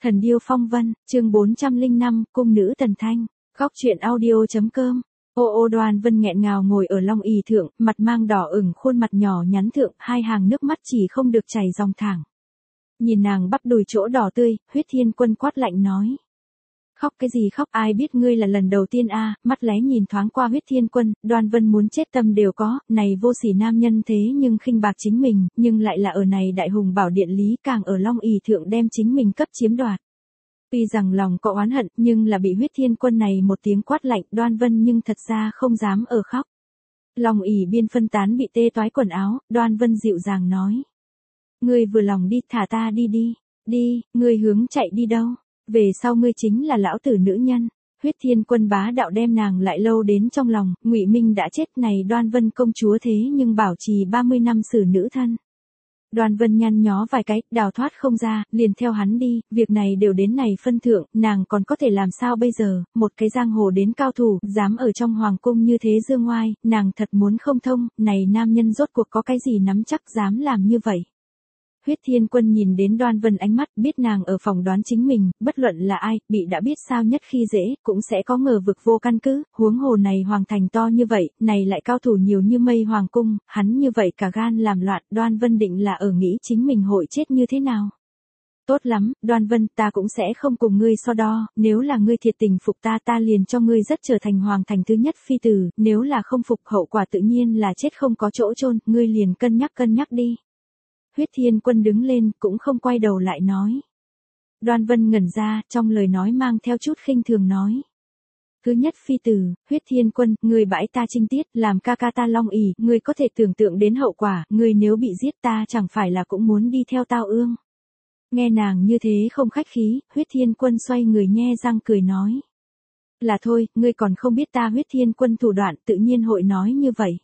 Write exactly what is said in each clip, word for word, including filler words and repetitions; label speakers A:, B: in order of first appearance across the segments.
A: Thần điêu phong vân, chương bốn trăm lẻ năm, cung nữ Tần Thanh, góc truyện audio.com. Ô ô Đoan Vân nghẹn ngào ngồi ở long ỷ thượng, mặt mang đỏ ửng, khuôn mặt nhỏ nhắn thượng, hai hàng nước mắt chỉ không được chảy dòng thẳng. Nhìn nàng bắp đùi chỗ đỏ tươi, Huyết Thiên Quân quát lạnh nói. Khóc cái gì khóc, ai biết ngươi là lần đầu tiên a à, mắt lé nhìn thoáng qua Huyết Thiên Quân, Đoan Vân muốn chết tâm đều có, này vô sỉ nam nhân thế nhưng khinh bạc chính mình, nhưng lại là ở này đại hùng bảo điện lý càng ở long ỷ thượng đem chính mình cấp chiếm đoạt. Tuy rằng lòng có oán hận, nhưng là bị Huyết Thiên Quân này một tiếng quát lạnh, Đoan Vân nhưng thật ra không dám ở khóc. Long ỷ biên phân tán bị tê toái quần áo, Đoan Vân dịu dàng nói. Ngươi vừa lòng đi, thả ta đi đi, đi, ngươi hướng chạy đi đâu? Về sau ngươi chính là lão tử nữ nhân. Huyết Thiên Quân bá đạo đem nàng lại lâu đến trong lòng, Ngụy Minh đã chết này Đoan Vân công chúa thế nhưng bảo trì ba mươi năm xử nữ thân. Đoan Vân nhăn nhó vài cái, đào thoát không ra, liền theo hắn đi, việc này đều đến này phân thượng, nàng còn có thể làm sao bây giờ, một cái giang hồ đến cao thủ, dám ở trong hoàng cung như thế dương ngoai, nàng thật muốn không thông, này nam nhân rốt cuộc có cái gì nắm chắc dám làm như vậy. Huyết Thiên Quân nhìn đến Đoan Vân ánh mắt, biết nàng ở phòng đoán chính mình, bất luận là ai, bị đã biết sao nhất khi dễ, cũng sẽ có ngờ vực vô căn cứ, huống hồ này hoàng thành to như vậy, này lại cao thủ nhiều như mây hoàng cung, hắn như vậy cả gan làm loạn, Đoan Vân định là ở nghĩ chính mình hội chết như thế nào. Tốt lắm, Đoan Vân, ta cũng sẽ không cùng ngươi so đo, nếu là ngươi thiệt tình phục ta ta liền cho ngươi rất trở thành hoàng thành thứ nhất phi tử, nếu là không phục hậu quả tự nhiên là chết không có chỗ chôn, ngươi liền cân nhắc cân nhắc đi. Huyết Thiên Quân đứng lên, cũng không quay đầu lại nói. Đoan Vân ngẩn ra, trong lời nói mang theo chút khinh thường nói. Thứ nhất phi tử, Huyết Thiên Quân, người bãi ta trinh tiết, làm ca ca ta long ỷ, người có thể tưởng tượng đến hậu quả, người nếu bị giết ta chẳng phải là cũng muốn đi theo tao ương. Nghe nàng như thế không khách khí, Huyết Thiên Quân xoay người nhe răng cười nói. Là thôi, ngươi còn không biết ta Huyết Thiên Quân thủ đoạn, tự nhiên hội nói như vậy.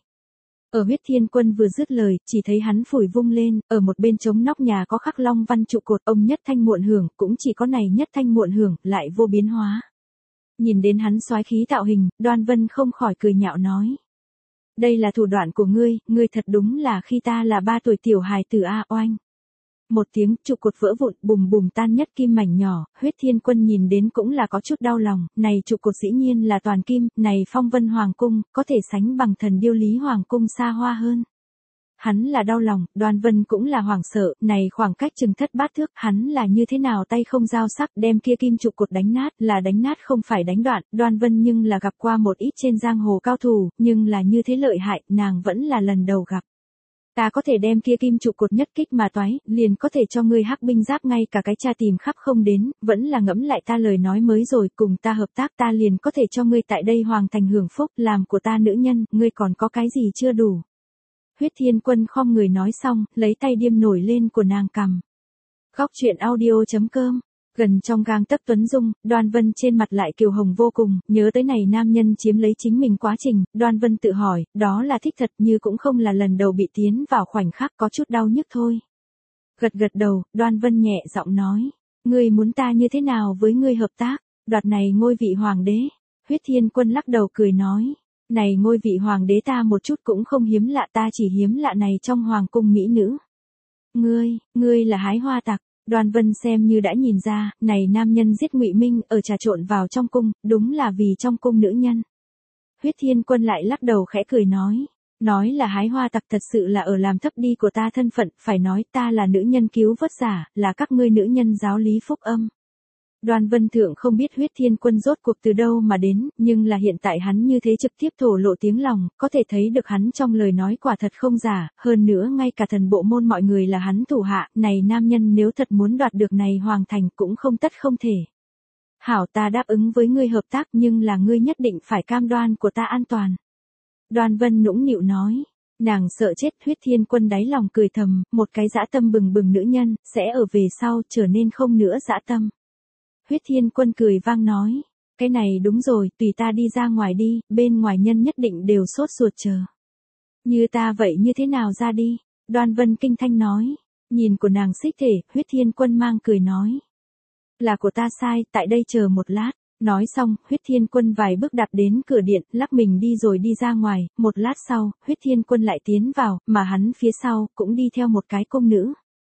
A: Ở Huyết Thiên Quân vừa dứt lời, chỉ thấy hắn phủi vung lên, ở một bên trống nóc nhà có khắc long văn trụ cột, ông nhất thanh muộn hưởng, cũng chỉ có này nhất thanh muộn hưởng, lại vô biến hóa. Nhìn đến hắn soái khí tạo hình, Đoan Vân không khỏi cười nhạo nói. Đây là thủ đoạn của ngươi, ngươi thật đúng là khi ta là ba tuổi tiểu hài tử a oanh. Một tiếng trụ cột vỡ vụn, bùm bùm tan nhất kim mảnh nhỏ, Huyết Thiên Quân nhìn đến cũng là có chút đau lòng, này trụ cột dĩ nhiên là toàn kim, này phong vân hoàng cung, có thể sánh bằng thần điêu lý hoàng cung xa hoa hơn. Hắn là đau lòng, Đoan Vân cũng là hoảng sợ, này khoảng cách chừng thất bát thước, hắn là như thế nào tay không dao sắc đem kia kim trụ cột đánh nát, là đánh nát không phải đánh đoạn, Đoan Vân nhưng là gặp qua một ít trên giang hồ cao thủ, nhưng là như thế lợi hại, nàng vẫn là lần đầu gặp. Ta có thể đem kia kim trụ cột nhất kích mà toái, liền có thể cho ngươi hắc binh giáp ngay cả cái cha tìm khắp không đến, vẫn là ngẫm lại ta lời nói mới rồi, cùng ta hợp tác ta liền có thể cho ngươi tại đây hoàng thành hưởng phúc, làm của ta nữ nhân, ngươi còn có cái gì chưa đủ. Huyết Thiên Quân khom người nói xong, lấy tay điêm nổi lên của nàng cằm. Góc truyện audio.com. Gần trong gang tấc tuấn dung, Đoan Vân trên mặt lại kiều hồng vô cùng, nhớ tới này nam nhân chiếm lấy chính mình quá trình, Đoan Vân tự hỏi, đó là thích thật như cũng không là lần đầu bị tiến vào khoảnh khắc có chút đau nhức thôi. Gật gật đầu, Đoan Vân nhẹ giọng nói, ngươi muốn ta như thế nào với ngươi hợp tác, đoạt này ngôi vị hoàng đế. Huyết Thiên Quân lắc đầu cười nói, này ngôi vị hoàng đế ta một chút cũng không hiếm lạ, ta chỉ hiếm lạ này trong hoàng cung mỹ nữ. Ngươi, ngươi là hái hoa tặc. Đoan Vân xem như đã nhìn ra, này nam nhân giết Ngụy Minh ở trà trộn vào trong cung, đúng là vì trong cung nữ nhân. Huyết Thiên Quân lại lắc đầu khẽ cười nói, nói là hái hoa tặc thật sự là ở làm thấp đi của ta thân phận, phải nói ta là nữ nhân cứu vớt giả, là các ngươi nữ nhân giáo lý phúc âm. Đoan Vân Thượng không biết Huyết Thiên Quân rốt cuộc từ đâu mà đến, nhưng là hiện tại hắn như thế trực tiếp thổ lộ tiếng lòng, có thể thấy được hắn trong lời nói quả thật không giả, hơn nữa ngay cả thần bộ môn mọi người là hắn thủ hạ, này nam nhân nếu thật muốn đoạt được này hoàng thành cũng không tất không thể. Hảo, ta đáp ứng với ngươi hợp tác nhưng là ngươi nhất định phải cam đoan của ta an toàn. Đoan Vân nũng nịu nói. Nàng sợ chết. Huyết Thiên Quân đáy lòng cười thầm, một cái dã tâm bừng bừng nữ nhân, sẽ ở về sau trở nên không nữa dã tâm. Huyết Thiên Quân cười vang nói, cái này đúng rồi, tùy ta đi ra ngoài đi, bên ngoài nhân nhất định đều sốt ruột chờ. Như ta vậy như thế nào ra đi? Đoan Vân kinh thanh nói, nhìn của nàng xích thể, Huyết Thiên Quân mang cười nói. Là của ta sai, tại đây chờ một lát. Nói xong, Huyết Thiên Quân vài bước đạp đến cửa điện, lắc mình đi rồi đi ra ngoài, một lát sau, Huyết Thiên Quân lại tiến vào, mà hắn phía sau, cũng đi theo một cái cung nữ.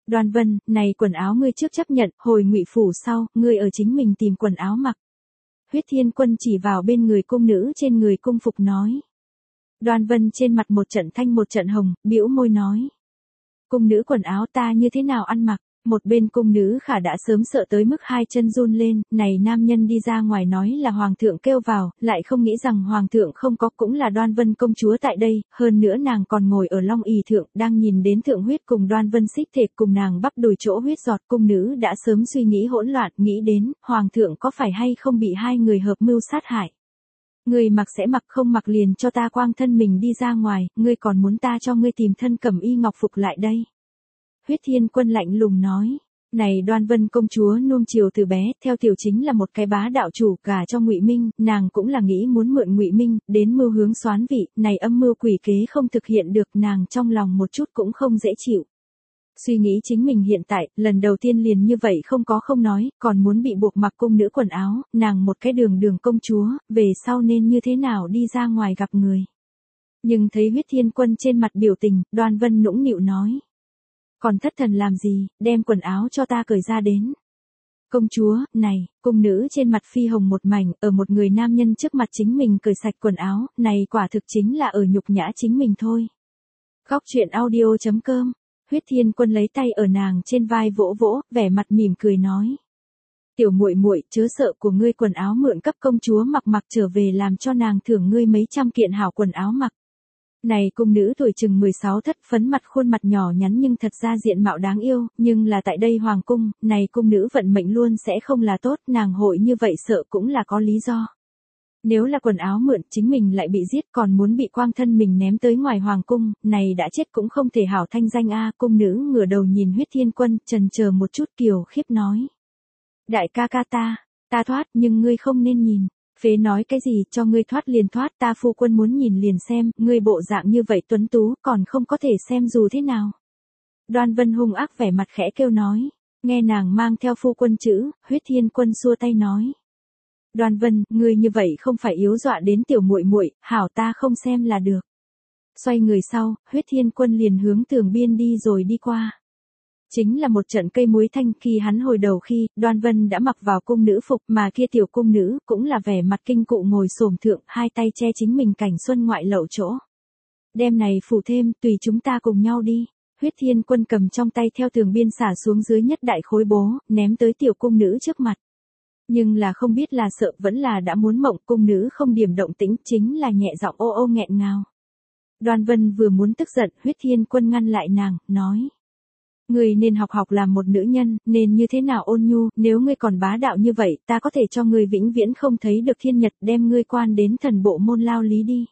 A: Đoan Vân, này quần áo ngươi trước chấp nhận, hồi Ngụy phủ sau, ngươi ở chính mình tìm quần áo mặc. Huyết Thiên Quân chỉ vào bên người cung nữ trên người cung phục nói. Đoan Vân trên mặt một trận thanh một trận hồng, bĩu môi nói. Cung nữ quần áo ta như thế nào ăn mặc? Một bên cung nữ khả đã sớm sợ tới mức hai chân run lên, này nam nhân đi ra ngoài nói là hoàng thượng kêu vào, lại không nghĩ rằng hoàng thượng không có, cũng là Đoan Vân công chúa tại đây, hơn nữa nàng còn ngồi ở long ỷ thượng, đang nhìn đến thượng huyết cùng Đoan Vân xích thể cùng nàng bắp đùi chỗ huyết giọt, cung nữ đã sớm suy nghĩ hỗn loạn, nghĩ đến, hoàng thượng có phải hay không bị hai người hợp mưu sát hại. Ngươi mặc sẽ mặc, không mặc liền cho ta quang thân mình đi ra ngoài, ngươi còn muốn ta cho ngươi tìm thân cẩm y ngọc phục lại đây. Huyết Thiên Quân lạnh lùng nói, này Đoan Vân công chúa nuông chiều từ bé, theo tiểu chính là một cái bá đạo chủ, cả cho Ngụy Minh, nàng cũng là nghĩ muốn mượn Ngụy Minh, đến mưu hướng soán vị, này âm mưu quỷ kế không thực hiện được, nàng trong lòng một chút cũng không dễ chịu. Suy nghĩ chính mình hiện tại, lần đầu tiên liền như vậy không có không nói, còn muốn bị buộc mặc cung nữ quần áo, nàng một cái đường đường công chúa, về sau nên như thế nào đi ra ngoài gặp người. Nhưng thấy Huyết Thiên Quân trên mặt biểu tình, Đoan Vân nũng nịu nói. Còn thất thần làm gì, đem quần áo cho ta cởi ra đến. Công chúa, này, cung nữ trên mặt phi hồng một mảnh, ở một người nam nhân trước mặt chính mình cởi sạch quần áo, này quả thực chính là ở nhục nhã chính mình thôi. Góc truyện audio chấm com. Huyết Thiên Quân lấy tay ở nàng trên vai vỗ vỗ, vẻ mặt mỉm cười nói. Tiểu muội muội, chớ sợ của ngươi quần áo mượn cấp công chúa mặc mặc trở về làm cho nàng thưởng ngươi mấy trăm kiện hảo quần áo mặc. Này cung nữ tuổi chừng mười sáu thất phấn mặt khuôn mặt nhỏ nhắn nhưng thật ra diện mạo đáng yêu, nhưng là tại đây hoàng cung, này cung nữ vận mệnh luôn sẽ không là tốt, nàng hội như vậy sợ cũng là có lý do. Nếu là quần áo mượn, chính mình lại bị giết còn muốn bị quang thân mình ném tới ngoài hoàng cung, này đã chết cũng không thể hảo thanh danh a. Cung nữ ngửa đầu nhìn Huyết Thiên Quân, trần chờ một chút kiều khiếp nói. Đại ca ca ta, ta thoát nhưng ngươi không nên nhìn. Phế nói cái gì, cho ngươi thoát liền thoát, ta phu quân muốn nhìn liền xem, ngươi bộ dạng như vậy tuấn tú, còn không có thể xem dù thế nào. Đoan Vân hung ác vẻ mặt khẽ kêu nói, nghe nàng mang theo phu quân chữ, Huyết Thiên Quân xua tay nói. Đoan Vân, ngươi như vậy không phải yếu dọa đến tiểu muội muội, hảo ta không xem là được. Xoay người sau, Huyết Thiên Quân liền hướng tường biên đi rồi đi qua. Chính là một trận cây muối thanh, khi hắn hồi đầu khi, Đoan Vân đã mặc vào cung nữ phục, mà kia tiểu cung nữ, cũng là vẻ mặt kinh cụ ngồi xổm thượng, hai tay che chính mình cảnh xuân ngoại lậu chỗ. Đêm này phủ thêm, tùy chúng ta cùng nhau đi. Huyết Thiên Quân cầm trong tay theo tường biên xả xuống dưới nhất đại khối bố, ném tới tiểu cung nữ trước mặt. Nhưng là không biết là sợ vẫn là đã muốn mộng, cung nữ không điểm động tĩnh, chính là nhẹ giọng ô ô nghẹn ngào. Đoan Vân vừa muốn tức giận, Huyết Thiên Quân ngăn lại nàng, nói. Ngươi nên học học làm một nữ nhân, nên như thế nào ôn nhu, nếu ngươi còn bá đạo như vậy, ta có thể cho ngươi vĩnh viễn không thấy được thiên nhật, đem ngươi quan đến thần bộ môn lao lý đi.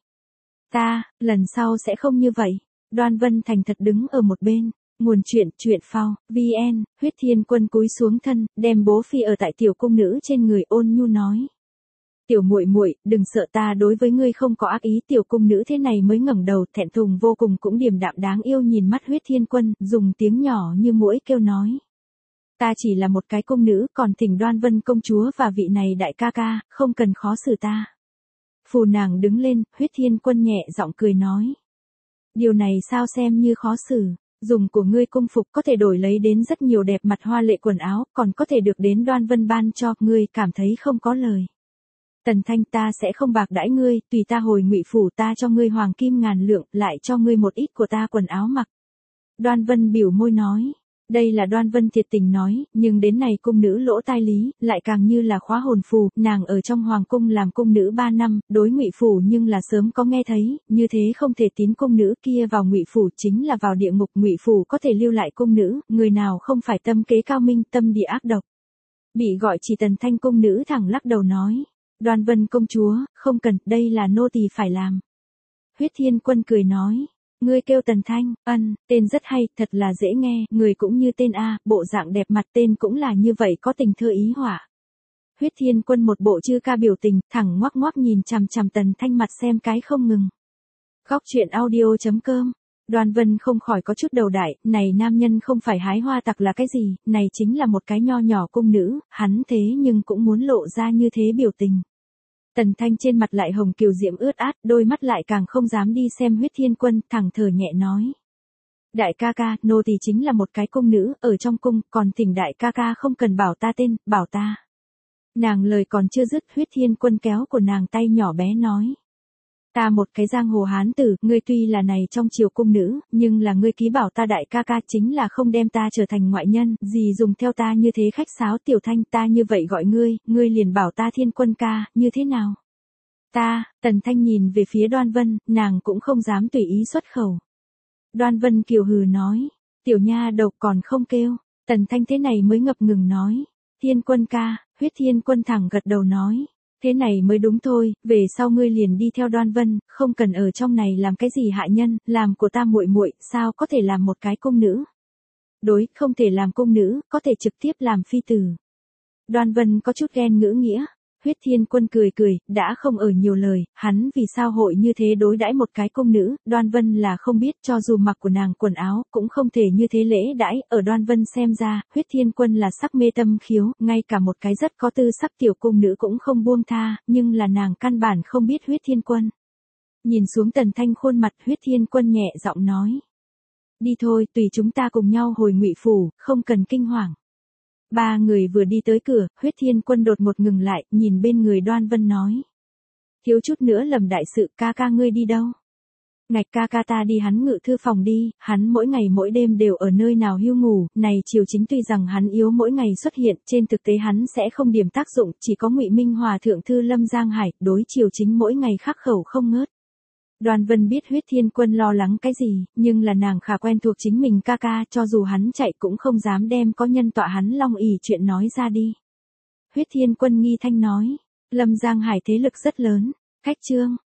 A: Ta, lần sau sẽ không như vậy. Đoan Vân thành thật đứng ở một bên. Nguồn truyện, truyện phao, vn, Huyết Thiên Quân cúi xuống thân, đem bố phi ở tại tiểu cung nữ trên người ôn nhu nói. Tiểu muội muội, đừng sợ, ta đối với ngươi không có ác ý. Tiểu cung nữ thế này mới ngẩng đầu, thẹn thùng vô cùng cũng điềm đạm đáng yêu nhìn mắt Huyết Thiên Quân, dùng tiếng nhỏ như muỗi kêu nói. Ta chỉ là một cái cung nữ, còn thỉnh Đoan Vân công chúa và vị này đại ca ca, không cần khó xử ta. Phù nàng đứng lên, Huyết Thiên Quân nhẹ giọng cười nói. Điều này sao xem như khó xử. Dùng của ngươi cung phục có thể đổi lấy đến rất nhiều đẹp mặt hoa lệ quần áo, còn có thể được đến Đoan Vân ban cho, ngươi cảm thấy không có lời. Tần Thanh, ta sẽ không bạc đãi ngươi, tùy ta hồi Ngụy phủ, ta cho ngươi hoàng kim ngàn lượng, lại cho ngươi một ít của ta quần áo mặc. Đoan Vân biểu môi nói, đây là Đoan Vân thiệt tình nói, nhưng đến này cung nữ lỗ tai lý, lại càng như là khóa hồn phù, nàng ở trong hoàng cung làm cung nữ ba năm, đối Ngụy phủ nhưng là sớm có nghe thấy, như thế không thể tín cung nữ kia vào Ngụy phủ chính là vào địa ngục. Ngụy phủ có thể lưu lại cung nữ, người nào không phải tâm kế cao minh, tâm địa ác độc. Bị gọi chỉ Tần Thanh cung nữ thẳng lắc đầu nói. Đoan Vân công chúa, không cần, đây là nô tỳ phải làm. Huyết Thiên Quân cười nói, ngươi kêu Tần Thanh, ân, tên rất hay, thật là dễ nghe, người cũng như tên A, bộ dạng đẹp mặt, tên cũng là như vậy, có tình thơ ý họa. Huyết Thiên Quân một bộ chư ca biểu tình, thẳng ngoắc ngoắc nhìn chằm chằm Tần Thanh mặt xem cái không ngừng. Góc truyện audio chấm com. Đoan Vân không khỏi có chút đầu đại, này nam nhân không phải hái hoa tặc là cái gì, này chính là một cái nho nhỏ cung nữ, hắn thế nhưng cũng muốn lộ ra như thế biểu tình. Tần Thanh trên mặt lại hồng kiều diễm ướt át, đôi mắt lại càng không dám đi xem Huyết Thiên Quân, thẳng thở nhẹ nói. Đại ca ca, nô tỳ chính là một cái cung nữ, ở trong cung, còn thỉnh đại ca ca không cần bảo ta tên, bảo ta. Nàng lời còn chưa dứt, Huyết Thiên Quân kéo của nàng tay nhỏ bé nói. Ta một cái giang hồ hán tử, ngươi tuy là này trong triều cung nữ, nhưng là ngươi ký bảo ta đại ca ca chính là không đem ta trở thành ngoại nhân, gì dùng theo ta như thế khách sáo Tiểu Thanh, ta như vậy gọi ngươi, ngươi liền bảo ta Thiên Quân ca, như thế nào? Ta, Tần Thanh nhìn về phía Đoan Vân, nàng cũng không dám tùy ý xuất khẩu. Đoan Vân kiều hừ nói, tiểu nha đầu còn không kêu, Tần Thanh thế này mới ngập ngừng nói, Thiên Quân ca, Huyết Thiên Quân thẳng gật đầu nói, thế này mới đúng thôi, về sau ngươi liền đi theo Đoan Vân, không cần ở trong này làm cái gì hại nhân, làm của ta muội muội, sao có thể làm một cái cung nữ? Đối, không thể làm cung nữ, có thể trực tiếp làm phi tử. Đoan Vân có chút ghen ngữ nghĩa. Huyết Thiên Quân cười cười, đã không ở nhiều lời, hắn vì sao hội như thế đối đãi một cái cung nữ, Đoan Vân là không biết, cho dù mặc của nàng quần áo, cũng không thể như thế lễ đãi, ở Đoan Vân xem ra, Huyết Thiên Quân là sắc mê tâm khiếu, ngay cả một cái rất có tư sắc tiểu cung nữ cũng không buông tha, nhưng là nàng căn bản không biết Huyết Thiên Quân. Nhìn xuống Tần Thanh khuôn mặt, Huyết Thiên Quân nhẹ giọng nói. Đi thôi, tùy chúng ta cùng nhau hồi Ngụy phủ, không cần kinh hoàng. Ba người vừa đi tới cửa, Huyết Thiên Quân đột ngột ngừng lại, nhìn bên người Đoan Vân nói. Thiếu chút nữa lầm đại sự, ca ca ngươi đi đâu? Ngạch ca ca ta đi hắn ngự thư phòng đi, hắn mỗi ngày mỗi đêm đều ở nơi nào hưu ngủ, này triều chính tuy rằng hắn yếu mỗi ngày xuất hiện, trên thực tế hắn sẽ không điểm tác dụng, chỉ có Ngụy Minh Hòa thượng thư Lâm Giang Hải, đối triều chính mỗi ngày khắc khẩu không ngớt. Đoan Vân biết Huyết Thiên Quân lo lắng cái gì, nhưng là nàng khá quen thuộc chính mình ca ca, cho dù hắn chạy cũng không dám đem có nhân tọa hắn long ỷ chuyện nói ra đi. Huyết Thiên Quân nghi thanh nói, Lâm Giang Hải thế lực rất lớn, khách trương,